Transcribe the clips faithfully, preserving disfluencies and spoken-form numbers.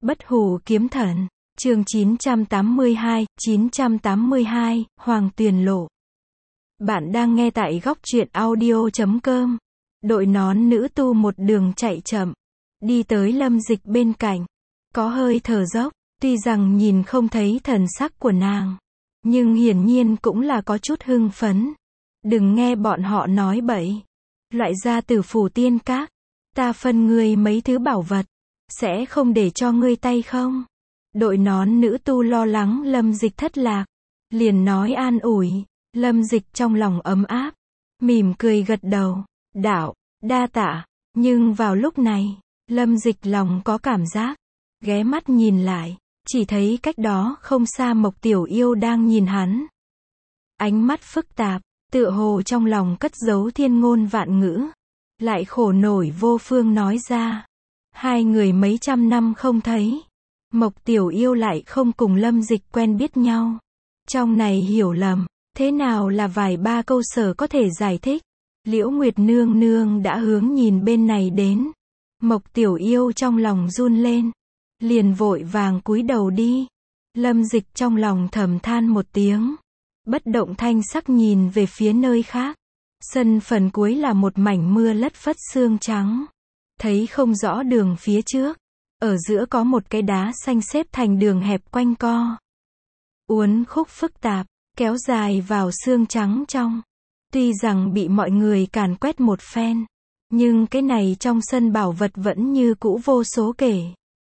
Bất hủ kiếm thần, chương chín trăm tám mươi hai, chín trăm tám mươi hai, Hoàng Tuyền Lộ. Bạn đang nghe tại góc truyện audio chấm com. Đội nón nữ tu một đường chạy chậm, đi tới Lâm Dịch bên cạnh, có hơi thở dốc, tuy rằng nhìn không thấy thần sắc của nàng, nhưng hiển nhiên cũng là có chút hưng phấn. Đừng nghe bọn họ nói bậy. Loại gia tử phủ tiên các, ta phân ngươi mấy thứ bảo vật, sẽ không để cho ngươi tay không? Đội nón nữ tu lo lắng Lâm Dịch thất lạc, liền nói an ủi. Lâm Dịch trong lòng ấm áp, mỉm cười gật đầu, đạo, đa tạ. Nhưng vào lúc này, Lâm Dịch lòng có cảm giác, ghé mắt nhìn lại, chỉ thấy cách đó không xa Mộc Tiểu Yêu đang nhìn hắn. Ánh mắt phức tạp, tựa hồ trong lòng cất giấu thiên ngôn vạn ngữ, lại khổ nổi vô phương nói ra. Hai người mấy trăm năm không thấy, Mộc Tiểu Yêu lại không cùng Lâm Dịch quen biết nhau. Trong này hiểu lầm, thế nào là vài ba câu sở có thể giải thích. Liễu Nguyệt nương nương đã hướng nhìn bên này đến. Mộc Tiểu Yêu trong lòng run lên, liền vội vàng cúi đầu đi. Lâm Dịch trong lòng thầm than một tiếng, bất động thanh sắc nhìn về phía nơi khác. Sân phần cuối là một mảnh mưa lất phất sương trắng, thấy không rõ đường phía trước. Ở giữa có một cái đá xanh xếp thành đường hẹp quanh co, uốn khúc phức tạp, kéo dài vào sương trắng trong. Tuy rằng bị mọi người càn quét một phen, nhưng cái này trong sân bảo vật vẫn như cũ vô số kể.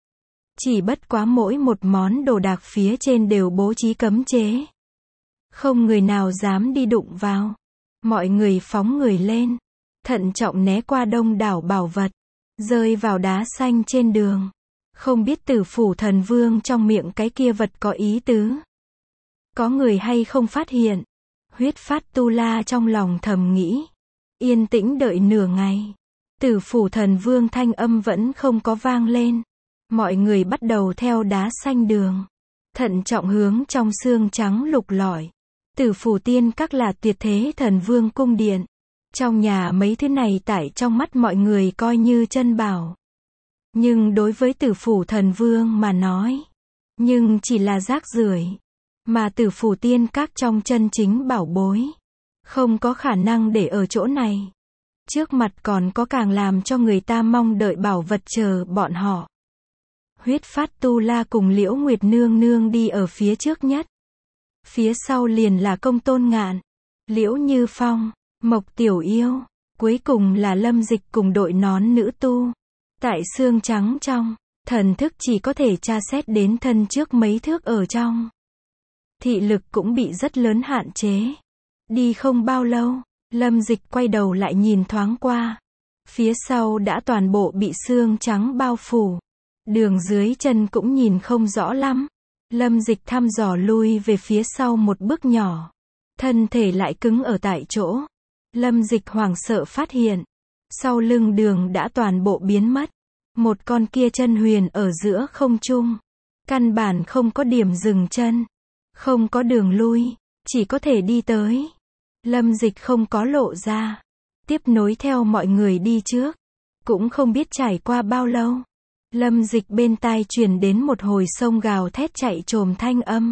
Chỉ bất quá mỗi một món đồ đạc phía trên đều bố trí cấm chế, không người nào dám đi đụng vào. Mọi người phóng người lên, thận trọng né qua đông đảo bảo vật, rơi vào đá xanh trên đường. Không biết Tử Phủ Thần Vương trong miệng cái kia vật có ý tứ, có người hay không phát hiện. Huyết Phát Tu La trong lòng thầm nghĩ, yên tĩnh đợi nửa ngày, Tử Phủ Thần Vương thanh âm vẫn không có vang lên. Mọi người bắt đầu theo đá xanh đường, thận trọng hướng trong sương trắng lục lọi. Tử Phủ Tiên Các là tuyệt thế thần vương cung điện, trong nhà mấy thứ này tại trong mắt mọi người coi như chân bảo, nhưng đối với Tử Phủ Thần Vương mà nói, nhưng chỉ là rác rưởi. Mà Tử Phủ Tiên Các trong chân chính bảo bối, không có khả năng để ở chỗ này. Trước mặt còn có càng làm cho người ta mong đợi bảo vật chờ bọn họ. Huyết Phát Tu La cùng Liễu Nguyệt nương nương đi ở phía trước nhất, phía sau liền là Công Tôn Ngạn, Liễu Như Phong, Mộc Tiểu Yêu, cuối cùng là Lâm Dịch cùng đội nón nữ tu. Tại sương trắng trong, thần thức chỉ có thể tra xét đến thân trước mấy thước ở trong. Thị lực cũng bị rất lớn hạn chế. Đi không bao lâu, Lâm Dịch quay đầu lại nhìn thoáng qua. Phía sau đã toàn bộ bị sương trắng bao phủ. Đường dưới chân cũng nhìn không rõ lắm. Lâm Dịch thăm dò lui về phía sau một bước nhỏ, thân thể lại cứng ở tại chỗ. Lâm Dịch hoảng sợ phát hiện, sau lưng đường đã toàn bộ biến mất. Một con kia chân huyền ở giữa không trung, căn bản không có điểm dừng chân, không có đường lui, chỉ có thể đi tới. Lâm Dịch không có lộ ra, tiếp nối theo mọi người đi trước. Cũng không biết trải qua bao lâu, Lâm Dịch bên tai truyền đến một hồi sông gào thét chạy trồm thanh âm.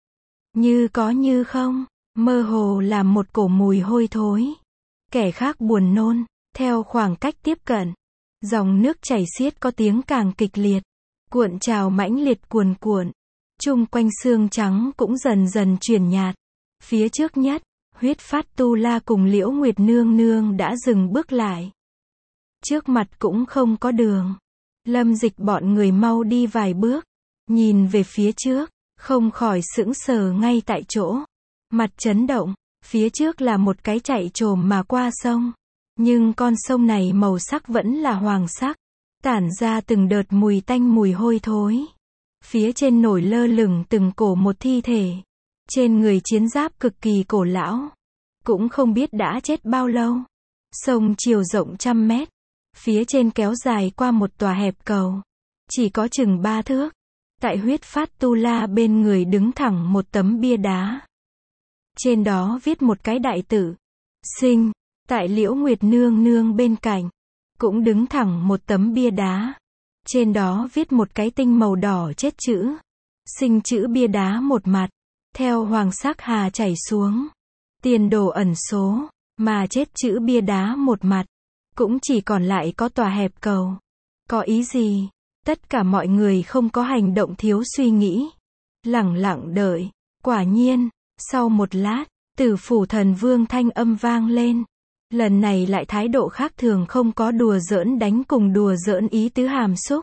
Như có như không, mơ hồ là một cổ mùi hôi thối. Kẻ khác buồn nôn, theo khoảng cách tiếp cận, dòng nước chảy xiết có tiếng càng kịch liệt, cuộn trào mãnh liệt cuồn cuộn. Chung quanh sương trắng cũng dần dần chuyển nhạt. Phía trước nhất, Huyết Phát Tu La cùng Liễu Nguyệt nương nương đã dừng bước lại. Trước mặt cũng không có đường. Lâm Dịch bọn người mau đi vài bước, nhìn về phía trước, không khỏi sững sờ ngay tại chỗ. Mặt chấn động, phía trước là một cái chạy trồm mà qua sông. Nhưng con sông này màu sắc vẫn là hoàng sắc, tản ra từng đợt mùi tanh mùi hôi thối. Phía trên nổi lơ lửng từng cổ một thi thể, trên người chiến giáp cực kỳ cổ lão, cũng không biết đã chết bao lâu. Sông chiều rộng trăm mét, phía trên kéo dài qua một tòa hẹp cầu, chỉ có chừng ba thước. Tại Huyết Phát Tu La bên người đứng thẳng một tấm bia đá, trên đó viết một cái đại tự, sinh. Tại Liễu Nguyệt nương nương bên cạnh, cũng đứng thẳng một tấm bia đá, Trên đó viết một cái tinh màu đỏ chết chữ. Sinh chữ bia đá một mặt. Theo hoàng sắc hà chảy xuống. Tiền đồ ẩn số. Mà chết chữ bia đá một mặt. Cũng chỉ còn lại có tòa hẹp cầu. Có ý gì? Tất cả mọi người không có hành động thiếu suy nghĩ. Lẳng lặng đợi. Quả nhiên, sau một lát, Tử Phủ Thần Vương thanh âm vang lên. Lần này lại thái độ khác thường, không có đùa giỡn đánh cùng đùa giỡn ý tứ hàm xúc.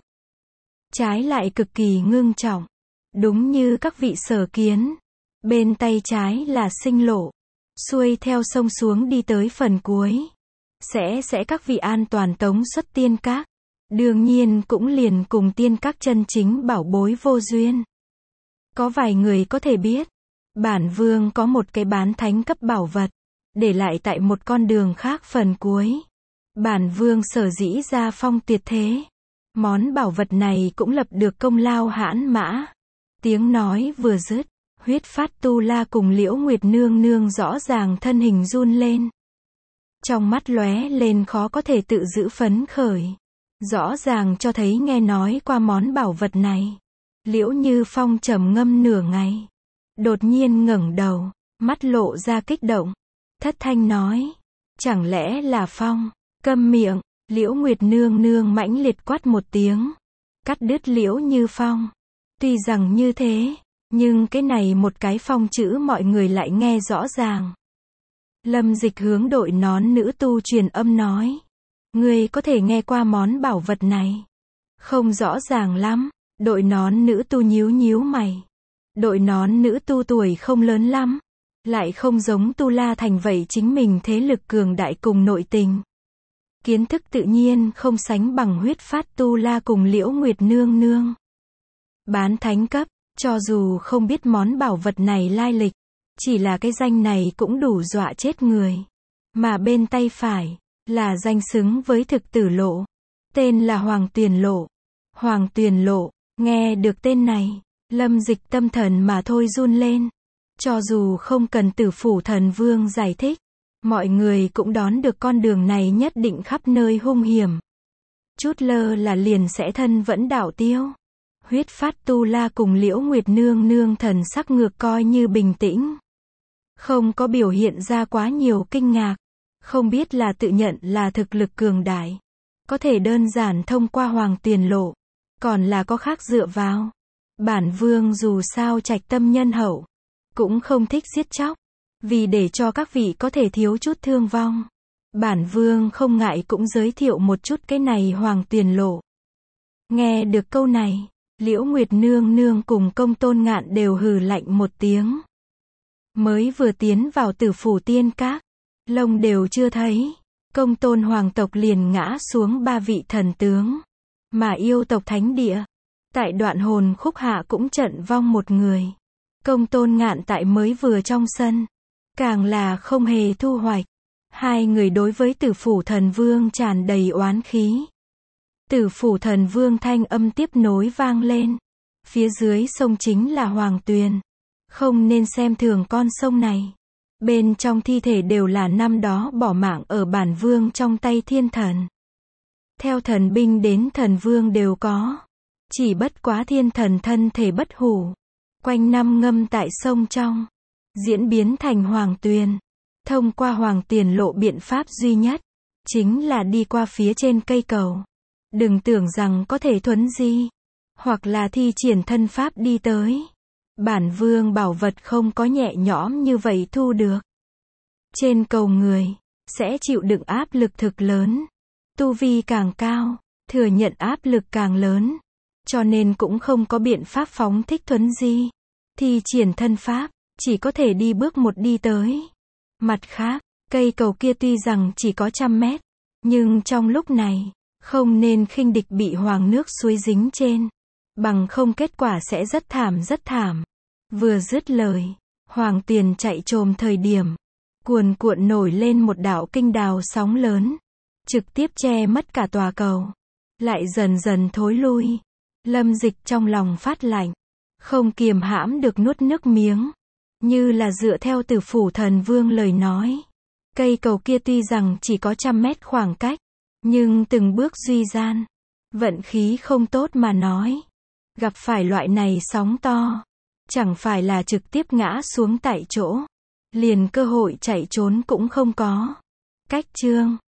Trái lại cực kỳ ngưng trọng. Đúng như các vị sở kiến. Bên tay trái là sinh lộ. Xuôi theo sông xuống đi tới phần cuối. Sẽ sẽ các vị an toàn tống xuất tiên các. Đương nhiên cũng liền cùng tiên các chân chính bảo bối vô duyên. Có vài người có thể biết. Bản vương có một cái bán thánh cấp bảo vật. Để lại tại một con đường khác phần cuối. Bản vương sở dĩ ra phong tuyệt thế. Món bảo vật này cũng lập được công lao hãn mã. Tiếng nói vừa dứt. Huyết Phát Tu La cùng Liễu Nguyệt Nương Nương rõ ràng thân hình run lên. Trong mắt lóe lên khó có thể tự giữ phấn khởi. Rõ ràng cho thấy nghe nói qua món bảo vật này. Liễu Như Phong trầm ngâm nửa ngày. Đột nhiên ngẩng đầu, mắt lộ ra kích động. Thất thanh nói. Chẳng lẽ là Phong? Câm miệng. Liễu Nguyệt Nương Nương mãnh liệt quát một tiếng. Cắt đứt Liễu Như Phong. Tuy rằng như thế, nhưng cái này một cái phong chữ mọi người lại nghe rõ ràng. Lâm Dịch hướng đội nón nữ tu truyền âm nói. Ngươi có thể nghe qua món bảo vật này. Không rõ ràng lắm. Đội nón nữ tu nhíu nhíu mày. Đội nón nữ tu tuổi không lớn lắm. Lại không giống Tu La Thành vậy chính mình thế lực cường đại cùng nội tình. Kiến thức tự nhiên không sánh bằng Huyết Phát Tu La cùng Liễu Nguyệt Nương Nương. Bán thánh cấp, cho dù không biết món bảo vật này lai lịch. Chỉ là cái danh này cũng đủ dọa chết người. Mà bên tay phải, là danh xứng với thực tử lộ. Tên là Hoàng Tuyền Lộ. Hoàng Tuyền Lộ, nghe được tên này, Lâm Dịch tâm thần mà thôi run lên. Cho dù không cần Tử Phủ Thần Vương giải thích, mọi người cũng đón được con đường này nhất định khắp nơi hung hiểm. Chút lơ là liền sẽ thân vẫn đạo tiêu. Huyết Phát Tu La cùng Liễu Nguyệt Nương Nương thần sắc ngược coi như bình tĩnh. Không có biểu hiện ra quá nhiều kinh ngạc. Không biết là tự nhận là thực lực cường đại. Có thể đơn giản thông qua Hoàng Tuyền Lộ. Còn là có khác dựa vào. Bản vương dù sao trạch tâm nhân hậu. Cũng không thích giết chóc. Vì để cho các vị có thể thiếu chút thương vong. Bản vương không ngại cũng giới thiệu một chút cái này Hoàng Tuyền Lộ. Nghe được câu này, Liễu Nguyệt Nương Nương cùng Công Tôn Ngạn đều hừ lạnh một tiếng. Mới vừa tiến vào Tử Phủ tiên các. Lông đều chưa thấy. Công Tôn hoàng tộc liền ngã xuống ba vị thần tướng. Mà yêu tộc thánh địa. Tại đoạn hồn khúc hạ cũng trận vong một người. Công Tôn Ngạn tại mới vừa trong sân. Càng là không hề thu hoạch. Hai người đối với Tử Phủ Thần Vương tràn đầy oán khí. Tử Phủ Thần Vương thanh âm tiếp nối vang lên. Phía dưới sông chính là Hoàng Tuyền. Không nên xem thường con sông này. Bên trong thi thể đều là năm đó bỏ mạng ở bản vương trong tay thiên thần. Theo thần binh đến thần vương đều có. Chỉ bất quá thiên thần thân thể bất hủ. Quanh năm ngâm tại sông trong. Diễn biến thành Hoàng Tuyền. Thông qua Hoàng Tuyền Lộ biện pháp duy nhất. Chính là đi qua phía trên cây cầu. Đừng tưởng rằng có thể thuấn di. Hoặc là thi triển thân pháp đi tới. Bản vương bảo vật không có nhẹ nhõm như vậy thu được. Trên cầu người, sẽ chịu đựng áp lực thực lớn. Tu vi càng cao, thừa nhận áp lực càng lớn. Cho nên cũng không có biện pháp phóng thích thuấn di. Thi triển thân pháp, chỉ có thể đi bước một đi tới. Mặt khác, cây cầu kia tuy rằng chỉ có trăm mét. Nhưng trong lúc này, không nên khinh địch bị hoàng nước suối dính trên. Bằng không kết quả sẽ rất thảm rất thảm. Vừa dứt lời, Hoàng Tuyền chạy trồm thời điểm. Cuồn cuộn nổi lên một đạo kinh đào sóng lớn. Trực tiếp che mất cả tòa cầu. Lại dần dần thối lui. Lâm Dịch trong lòng phát lạnh. Không kiềm hãm được nuốt nước miếng. Như là dựa theo Tử Phủ Thần Vương lời nói. Cây cầu kia tuy rằng chỉ có trăm mét khoảng cách. Nhưng từng bước duy gian. Vận khí không tốt mà nói. Gặp phải loại này sóng to. Chẳng phải là trực tiếp ngã xuống tại chỗ. Liền cơ hội chạy trốn cũng không có. Cách chương